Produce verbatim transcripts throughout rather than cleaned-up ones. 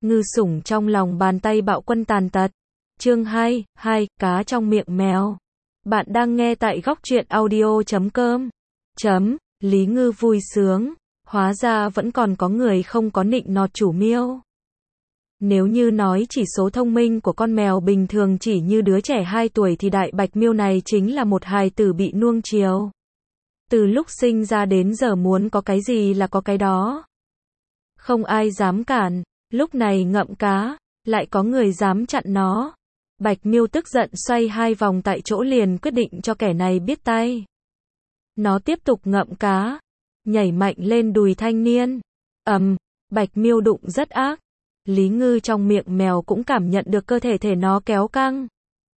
Ngư sủng trong lòng bàn tay bạo quân tàn tật. Chương hai, hai, cá trong miệng mèo. Bạn đang nghe tại góc truyện audio chấm com. Chấm, Lý Ngư vui sướng. Hóa ra vẫn còn có người không có nịnh nọt chủ miêu. Nếu như nói chỉ số thông minh của con mèo bình thường chỉ như đứa trẻ hai tuổi thì đại bạch miêu này chính là một hài tử bị nuông chiều. Từ lúc sinh ra đến giờ muốn có cái gì là có cái đó. Không ai dám cản, lúc này ngậm cá, lại có người dám chặn nó. Bạch miêu tức giận xoay hai vòng tại chỗ liền quyết định cho kẻ này biết tay. Nó tiếp tục ngậm cá, nhảy mạnh lên đùi thanh niên. Ầm, bạch miêu đụng rất ác. Lý Ngư trong miệng mèo cũng cảm nhận được cơ thể thể nó kéo căng.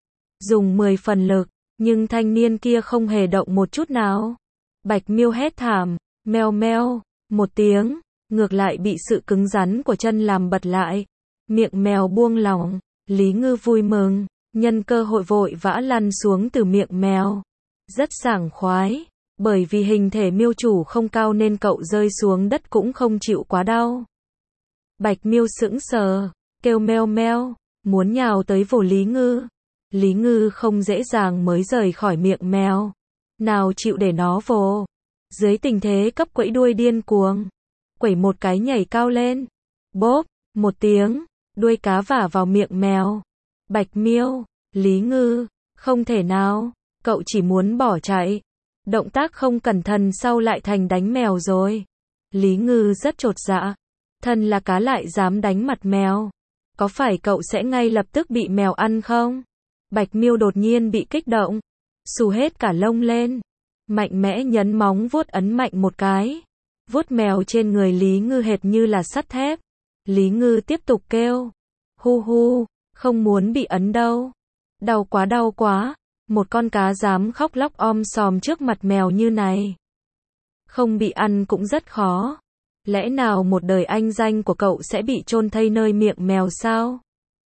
Dùng mười phần lực, nhưng thanh niên kia không hề động một chút nào. Bạch miêu hét thảm, meo meo, một tiếng, ngược lại bị sự cứng rắn của chân làm bật lại. Miệng mèo buông lỏng, Lý Ngư vui mừng, nhân cơ hội vội vã lăn xuống từ miệng mèo. Rất sảng khoái, bởi vì hình thể miêu chủ không cao nên cậu rơi xuống đất cũng không chịu quá đau. Bạch miêu sững sờ, kêu meo meo, muốn nhào tới vồ Lý Ngư. Lý Ngư không dễ dàng mới rời khỏi miệng mèo. Nào chịu để nó vồ. Dưới tình thế cấp quẫy đuôi điên cuồng. Quẩy một cái nhảy cao lên. Bốp, một tiếng, đuôi cá vả vào miệng mèo. Bạch miêu, Lý Ngư, không thể nào, cậu chỉ muốn bỏ chạy. Động tác không cẩn thận sau lại thành đánh mèo rồi. Lý Ngư rất chột dạ. Thân là cá lại dám đánh mặt mèo. Có phải cậu sẽ ngay lập tức bị mèo ăn không? Bạch miêu đột nhiên bị kích động. Xù hết cả lông lên. Mạnh mẽ nhấn móng vuốt ấn mạnh một cái. Vuốt mèo trên người Lý Ngư hệt như là sắt thép. Lý Ngư tiếp tục kêu. Hu hu, không muốn bị ấn đâu. Đau quá đau quá. Một con cá dám khóc lóc om sòm trước mặt mèo như này. Không bị ăn cũng rất khó. Lẽ nào một đời anh danh của cậu sẽ bị chôn thây nơi miệng mèo sao?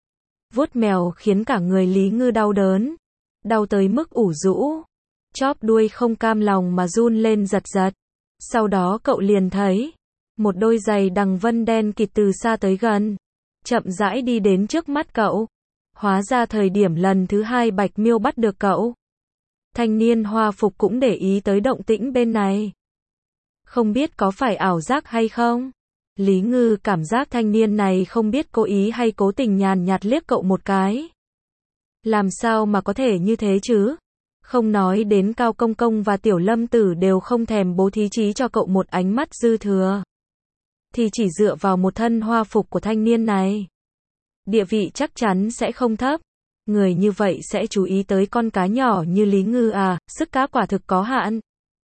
Vuốt mèo khiến cả người Lý Ngư đau đớn. Đau tới mức ủ rũ. Chóp đuôi không cam lòng mà run lên giật giật. Sau đó cậu liền thấy. Một đôi giày đằng vân đen kịt từ xa tới gần. Chậm rãi đi đến trước mắt cậu. Hóa ra thời điểm lần thứ hai bạch miêu bắt được cậu. Thanh niên hoa phục cũng để ý tới động tĩnh bên này. Không biết có phải ảo giác hay không? Lý Ngư cảm giác thanh niên này không biết cố ý hay cố tình nhàn nhạt liếc cậu một cái. Làm sao mà có thể như thế chứ? Không nói đến Cao Công Công và Tiểu Lâm Tử đều không thèm bố thí trí cho cậu một ánh mắt dư thừa. Thì chỉ dựa vào một thân hoa phục của thanh niên này. Địa vị chắc chắn sẽ không thấp. Người như vậy sẽ chú ý tới con cá nhỏ như Lý Ngư à, sức cá quả thực có hạn.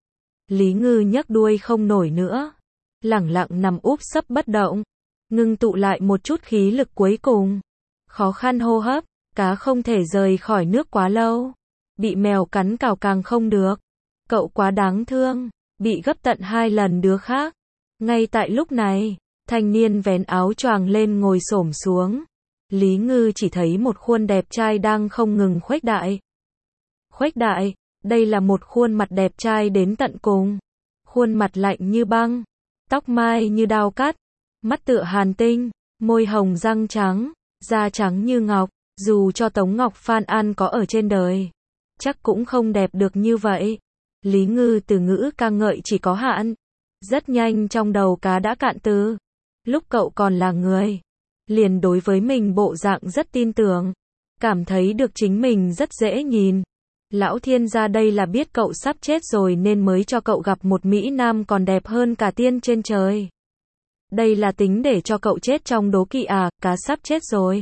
Lý Ngư nhấc đuôi không nổi nữa. Lẳng lặng nằm úp sấp bất động. Ngưng tụ lại một chút khí lực cuối cùng. Khó khăn hô hấp, cá không thể rời khỏi nước quá lâu. Bị mèo cắn cào càng không được. Cậu quá đáng thương, bị gấp tận hai lần đứa khác. Ngay tại lúc này, thanh niên vén áo choàng lên ngồi xổm xuống. Lý Ngư chỉ thấy một khuôn đẹp trai đang không ngừng khuếch đại. Khuếch đại, đây là một khuôn mặt đẹp trai đến tận cùng. Khuôn mặt lạnh như băng, tóc mai như đao cắt, mắt tựa hàn tinh, môi hồng răng trắng, da trắng như ngọc. Dù cho Tống Ngọc Phan An có ở trên đời, chắc cũng không đẹp được như vậy. Lý Ngư từ ngữ ca ngợi chỉ có hạn. Rất nhanh trong đầu cá đã cạn từ. Lúc cậu còn là người, liền đối với mình bộ dạng rất tin tưởng. Cảm thấy được chính mình rất dễ nhìn. Lão thiên gia đây là biết cậu sắp chết rồi nên mới cho cậu gặp một Mỹ Nam còn đẹp hơn cả tiên trên trời. Đây là tính để cho cậu chết trong đố kỵ à, cá sắp chết rồi.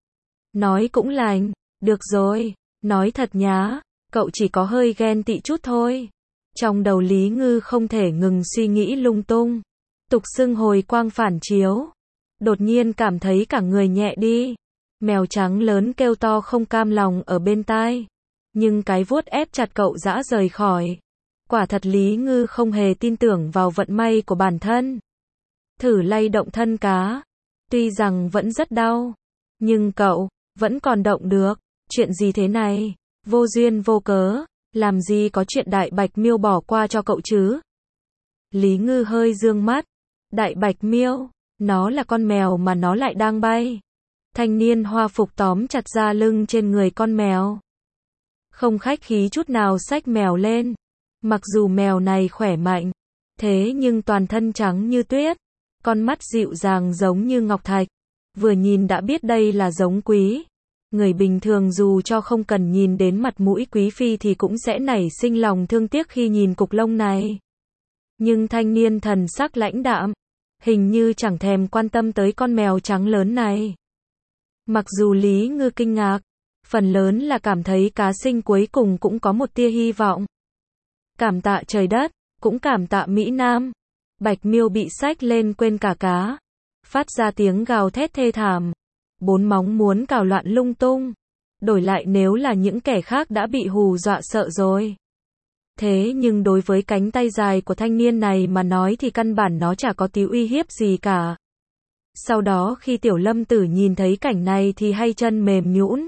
Nói cũng lành, được rồi, nói thật nhá, cậu chỉ có hơi ghen tị chút thôi. Trong đầu Lý Ngư không thể ngừng suy nghĩ lung tung. Tục xưng hồi quang phản chiếu. Đột nhiên cảm thấy cả người nhẹ đi. Mèo trắng lớn kêu to không cam lòng ở bên tai. Nhưng cái vuốt ép chặt cậu dã rời khỏi. Quả thật Lý Ngư không hề tin tưởng vào vận may của bản thân. Thử lay động thân cá. Tuy rằng vẫn rất đau. Nhưng cậu, vẫn còn động được. Chuyện gì thế này? Vô duyên vô cớ. Làm gì có chuyện đại bạch miêu bỏ qua cho cậu chứ? Lý Ngư hơi dương mắt. Đại bạch miêu, Nó là con mèo mà nó lại đang bay. Thanh niên hoa phục tóm chặt da lưng trên người con mèo. Không khách khí chút nào xách mèo lên. Mặc dù mèo này khỏe mạnh, thế nhưng toàn thân trắng như tuyết, con mắt dịu dàng giống như ngọc thạch. Vừa nhìn đã biết đây là giống quý. Người bình thường dù cho không cần nhìn đến mặt mũi quý phi thì cũng sẽ nảy sinh lòng thương tiếc khi nhìn cục lông này. Nhưng thanh niên thần sắc lãnh đạm, hình như chẳng thèm quan tâm tới con mèo trắng lớn này. Mặc dù Lý Ngư kinh ngạc, phần lớn là cảm thấy cá sinh cuối cùng cũng có một tia hy vọng. Cảm tạ trời đất, cũng cảm tạ Mỹ Nam. Bạch Miêu bị xách lên quên cả cá, phát ra tiếng gào thét thê thảm. Bốn móng muốn cào loạn lung tung. Đổi lại nếu là những kẻ khác đã bị hù dọa sợ rồi. Thế nhưng đối với cánh tay dài của thanh niên này mà nói thì căn bản nó chả có tí uy hiếp gì cả. Sau đó khi Tiểu Lâm Tử nhìn thấy cảnh này thì hay chân mềm nhũn,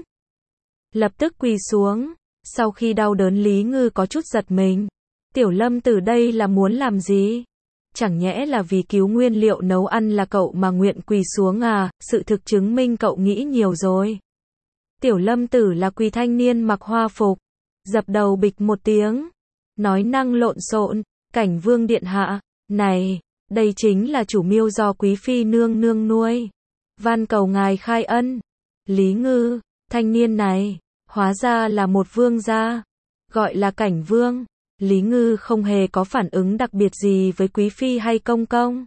lập tức quỳ xuống. Sau khi đau đớn Lý Ngư có chút giật mình. Tiểu Lâm Tử đây là muốn làm gì? Chẳng nhẽ là vì cứu nguyên liệu nấu ăn là cậu mà nguyện quỳ xuống à? Sự thực chứng minh cậu nghĩ nhiều rồi. Tiểu Lâm Tử là quỳ thanh niên mặc hoa phục, dập đầu bịch một tiếng, nói năng lộn xộn, Cảnh Vương điện hạ, này, đây chính là chủ miêu do quý phi nương nương nuôi. Van cầu ngài khai ân. Lý Ngư, thanh niên này, hóa ra là một vương gia, gọi là Cảnh Vương. Lý Ngư không hề có phản ứng đặc biệt gì với quý phi hay công công.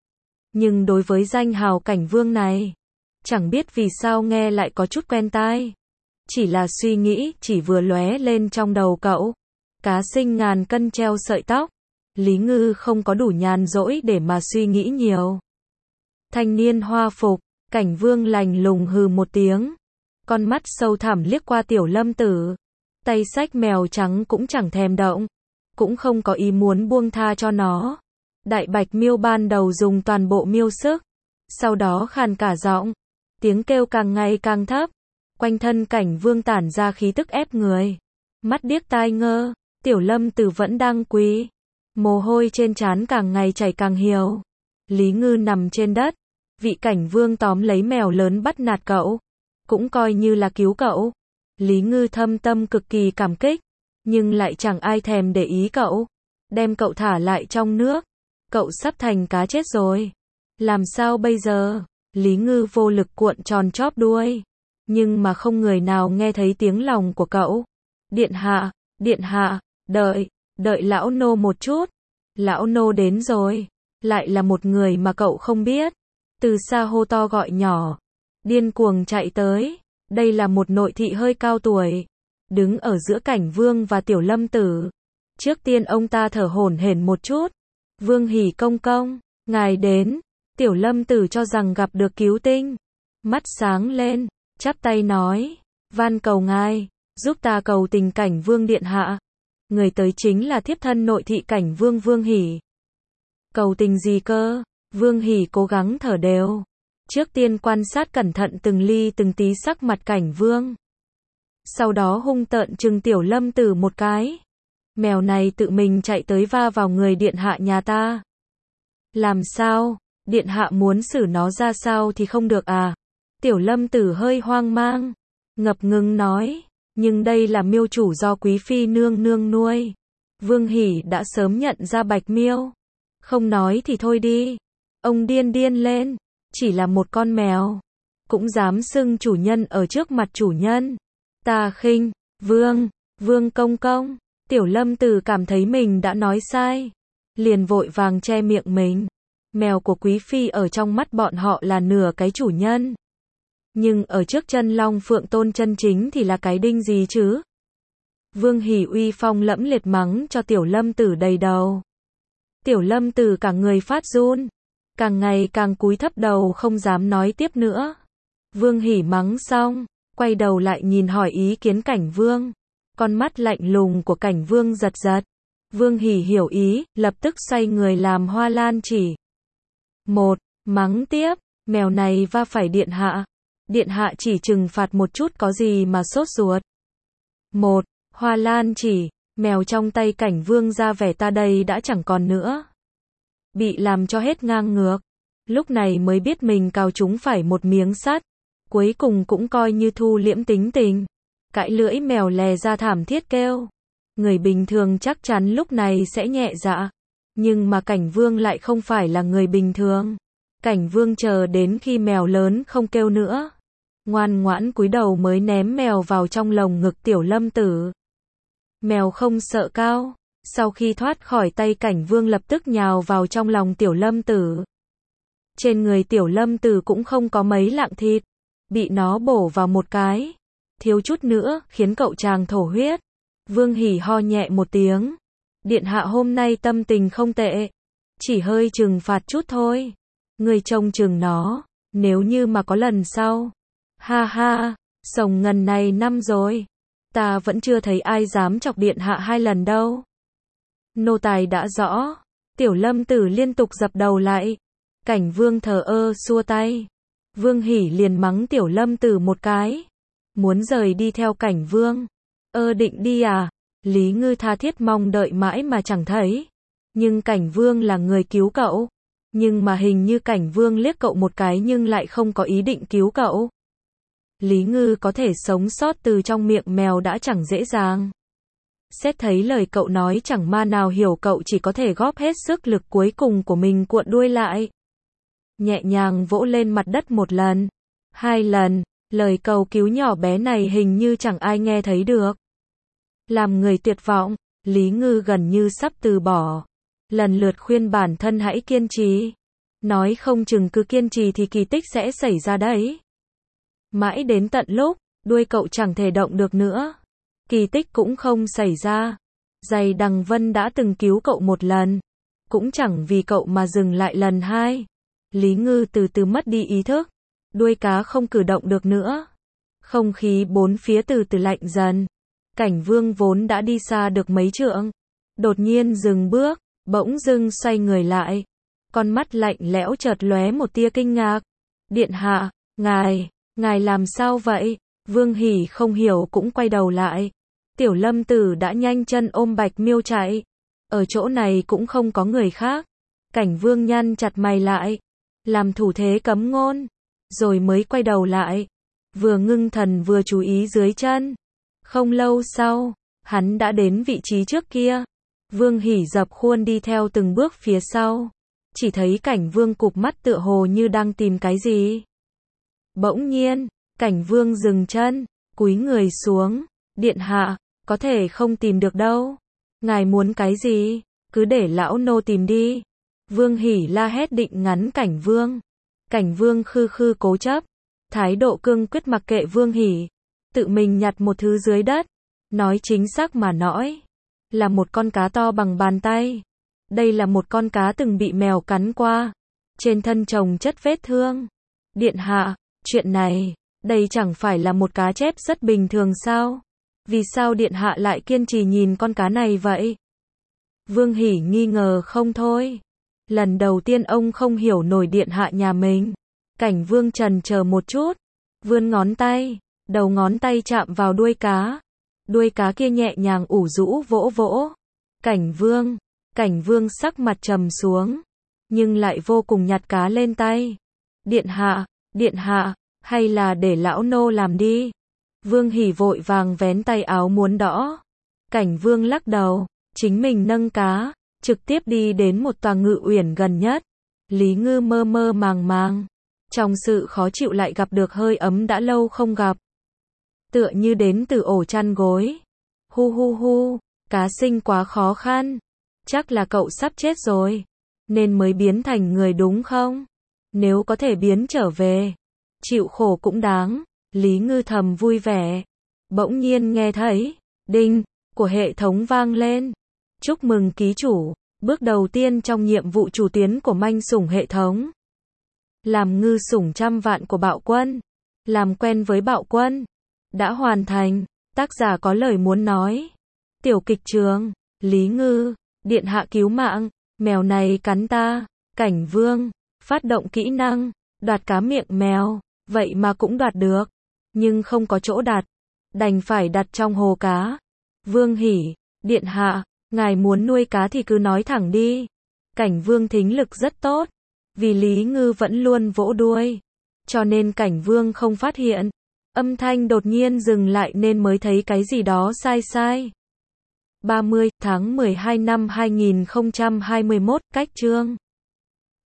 Nhưng đối với danh hào Cảnh Vương này, chẳng biết vì sao nghe lại có chút quen tai. Chỉ là suy nghĩ chỉ vừa lóe lên trong đầu cậu. Cá sinh ngàn cân treo sợi tóc. Lý Ngư không có đủ nhàn rỗi để mà suy nghĩ nhiều. Thanh niên hoa phục, Cảnh Vương lạnh lùng hừ một tiếng. Con mắt sâu thẳm liếc qua Tiểu Lâm Tử. Tay xách mèo trắng cũng chẳng thèm động. Cũng không có ý muốn buông tha cho nó. Đại Bạch Miêu ban đầu dùng toàn bộ miêu sức. Sau đó khàn cả giọng. Tiếng kêu càng ngày càng thấp. Quanh thân Cảnh Vương tản ra khí tức ép người. Mắt điếc tai ngơ. Tiểu Lâm Tử vẫn đang quỳ. Mồ hôi trên trán càng ngày chảy càng nhiều. Lý Ngư nằm trên đất. Vị Cảnh Vương tóm lấy mèo lớn bắt nạt cậu. Cũng coi như là cứu cậu. Lý Ngư thâm tâm cực kỳ cảm kích. Nhưng lại chẳng ai thèm để ý cậu. Đem cậu thả lại trong nước. Cậu sắp thành cá chết rồi. Làm sao bây giờ? Lý Ngư vô lực cuộn tròn chóp đuôi. Nhưng mà không người nào nghe thấy tiếng lòng của cậu. Điện hạ, điện hạ, đợi, đợi lão nô một chút. Lão nô đến rồi. Lại là một người mà cậu không biết. Từ xa hô to gọi nhỏ. Điên cuồng chạy tới. Đây là một nội thị hơi cao tuổi. Đứng ở giữa Cảnh Vương và Tiểu Lâm Tử. Trước tiên ông ta thở hổn hển một chút. Vương Hỉ công công, ngài đến. Tiểu Lâm Tử cho rằng gặp được cứu tinh. Mắt sáng lên, chắp tay nói. Van cầu ngài, giúp ta cầu tình Cảnh Vương điện hạ. Người tới chính là thiếp thân nội thị Cảnh Vương Vương Hỉ. Cầu tình gì cơ? Vương Hỉ cố gắng thở đều. Trước tiên quan sát cẩn thận từng ly từng tí sắc mặt Cảnh Vương. Sau đó hung tợn trừng Tiểu Lâm Tử một cái. Mèo này tự mình chạy tới va vào người điện hạ nhà ta. Làm sao? Điện hạ muốn xử nó ra sao thì không được à? Tiểu Lâm Tử hơi hoang mang, ngập ngừng nói. Nhưng đây là miêu chủ do quý phi nương nương nuôi. Vương Hỉ đã sớm nhận ra Bạch Miêu. Không nói thì thôi đi. Ông điên điên lên. Chỉ là một con mèo. Cũng dám xưng chủ nhân ở trước mặt chủ nhân. Ta khinh, Vương, Vương công công. Tiểu Lâm Tử cảm thấy mình đã nói sai. Liền vội vàng che miệng mình. Mèo của quý phi ở trong mắt bọn họ là nửa cái chủ nhân. Nhưng ở trước chân Long Phượng Tôn chân chính thì là cái đinh gì chứ? Vương Hỉ uy phong lẫm liệt mắng cho Tiểu Lâm Tử đầy đầu. Tiểu Lâm Tử cả người phát run. Càng ngày càng cúi thấp đầu không dám nói tiếp nữa. Vương Hỉ mắng xong, quay đầu lại nhìn hỏi ý kiến Cảnh Vương. Con mắt lạnh lùng của Cảnh Vương giật giật. Vương Hỉ hiểu ý, lập tức xoay người làm hoa lan chỉ. Một, mắng tiếp, mèo này va phải điện hạ. Điện hạ chỉ trừng phạt một chút có gì mà sốt ruột. Một, hoa lan chỉ, mèo trong tay Cảnh Vương ra vẻ ta đây đã chẳng còn nữa. Bị làm cho hết ngang ngược. Lúc này mới biết mình cào chúng phải một miếng sắt. Cuối cùng cũng coi như thu liễm tính tình. Cãi lưỡi mèo lè ra thảm thiết kêu. Người bình thường chắc chắn lúc này sẽ nhẹ dạ. Nhưng mà Cảnh Vương lại không phải là người bình thường. Cảnh Vương chờ đến khi mèo lớn không kêu nữa. Ngoan ngoãn cúi đầu mới ném mèo vào trong lồng ngực Tiểu Lâm Tử. Mèo không sợ cao. Sau khi thoát khỏi tay Cảnh Vương lập tức nhào vào trong lòng Tiểu Lâm Tử. Trên người Tiểu Lâm Tử cũng không có mấy lạng thịt. Bị nó bổ vào một cái. Thiếu chút nữa, khiến cậu chàng thổ huyết. Vương Hỉ ho nhẹ một tiếng. Điện hạ hôm nay tâm tình không tệ. Chỉ hơi trừng phạt chút thôi. Người trông chừng nó. Nếu như mà có lần sau. Ha ha, sồng ngần này năm rồi. Ta vẫn chưa thấy ai dám chọc điện hạ hai lần đâu. Nô tài đã rõ. Tiểu Lâm Tử liên tục dập đầu lại. Cảnh Vương thờ ơ xua tay. Vương Hỉ liền mắng Tiểu Lâm Tử một cái. Muốn rời đi theo Cảnh Vương. Ơ định đi à? Lý Ngư tha thiết mong đợi mãi mà chẳng thấy. Nhưng Cảnh Vương là người cứu cậu. Nhưng mà hình như Cảnh Vương liếc cậu một cái nhưng lại không có ý định cứu cậu. Lý Ngư có thể sống sót từ trong miệng mèo đã chẳng dễ dàng. Xét thấy lời cậu nói chẳng ma nào hiểu cậu chỉ có thể góp hết sức lực cuối cùng của mình cuộn đuôi lại. Nhẹ nhàng vỗ lên mặt đất một lần, hai lần, lời cầu cứu nhỏ bé này hình như chẳng ai nghe thấy được. Làm người tuyệt vọng, Lý Ngư gần như sắp từ bỏ. Lần lượt khuyên bản thân hãy kiên trì. Nói không chừng cứ kiên trì thì kỳ tích sẽ xảy ra đấy. Mãi đến tận lúc, đuôi cậu chẳng thể động được nữa. Kỳ tích cũng không xảy ra. Giày Đằng Vân đã từng cứu cậu một lần. Cũng chẳng vì cậu mà dừng lại lần hai. Lý Ngư từ từ mất đi ý thức. Đuôi cá không cử động được nữa. Không khí bốn phía từ từ lạnh dần. Cảnh Vương vốn đã đi xa được mấy trượng. Đột nhiên dừng bước, bỗng dưng xoay người lại. Con mắt lạnh lẽo chợt lóe một tia kinh ngạc. Điện hạ, ngài, ngài làm sao vậy? Vương Hỉ không hiểu cũng quay đầu lại. Tiểu Lâm Tử đã nhanh chân ôm Bạch Miêu chạy. Ở chỗ này cũng không có người khác. Cảnh Vương nhăn chặt mày lại. Làm thủ thế cấm ngôn. Rồi mới quay đầu lại. Vừa ngưng thần vừa chú ý dưới chân. Không lâu sau, hắn đã đến vị trí trước kia. Vương Hỉ dập khuôn đi theo từng bước phía sau. Chỉ thấy Cảnh Vương cụp mắt tựa hồ như đang tìm cái gì. Bỗng nhiên, Cảnh Vương dừng chân, cúi người xuống. Điện hạ, có thể không tìm được đâu. Ngài muốn cái gì? Cứ để lão nô tìm đi. Vương Hỉ la hét định ngắn Cảnh Vương. Cảnh Vương khư khư cố chấp. Thái độ cương quyết mặc kệ Vương Hỉ. Tự mình nhặt một thứ dưới đất. Nói chính xác mà nói. Là một con cá to bằng bàn tay. Đây là một con cá từng bị mèo cắn qua. Trên thân chồng chất vết thương. Điện hạ, chuyện này, đây chẳng phải là một cá chép rất bình thường sao? Vì sao điện hạ lại kiên trì nhìn con cá này vậy? Vương Hỉ nghi ngờ không thôi. Lần đầu tiên ông không hiểu nổi điện hạ nhà mình. Cảnh Vương chần chờ một chút. Vươn ngón tay. Đầu ngón tay chạm vào đuôi cá. Đuôi cá kia nhẹ nhàng ủ rũ vỗ vỗ. Cảnh Vương. Cảnh Vương sắc mặt trầm xuống. Nhưng lại vô cùng nhặt cá lên tay. Điện hạ, điện hạ, hay là để lão nô làm đi. Vương Hỉ vội vàng vén tay áo muốn đõ. Cảnh Vương lắc đầu. Chính mình nâng cá. Trực tiếp đi đến một tòa ngự uyển gần nhất. Lý Ngư mơ mơ màng màng. Trong sự khó chịu lại gặp được hơi ấm đã lâu không gặp. Tựa như đến từ ổ chăn gối. Hu hu hu, cá sinh quá khó khăn. Chắc là cậu sắp chết rồi. Nên mới biến thành người đúng không? Nếu có thể biến trở về. Chịu khổ cũng đáng. Lý Ngư thầm vui vẻ. Bỗng nhiên nghe thấy. Đinh, của hệ thống vang lên. Chúc mừng ký chủ. Bước đầu tiên trong nhiệm vụ chủ tuyến của manh sủng hệ thống. Làm ngư sủng trăm vạn của Bạo Quân. Làm quen với Bạo Quân. Đã hoàn thành. Tác giả có lời muốn nói. Tiểu kịch trường. Lý Ngư. Điện hạ cứu mạng. Mèo này cắn ta. Cảnh Vương. Phát động kỹ năng. Đoạt cá miệng mèo. Vậy mà cũng đoạt được. Nhưng không có chỗ đặt. Đành phải đặt trong hồ cá. Vương Hỉ. Điện hạ. Ngài muốn nuôi cá thì cứ nói thẳng đi. Cảnh Vương thính lực rất tốt. Vì Lý Ngư vẫn luôn vỗ đuôi, cho nên Cảnh Vương không phát hiện. Âm thanh đột nhiên dừng lại nên mới thấy cái gì đó sai sai. ba mươi tháng mười hai năm hai nghìn không trăm hai mươi mốt, cách chương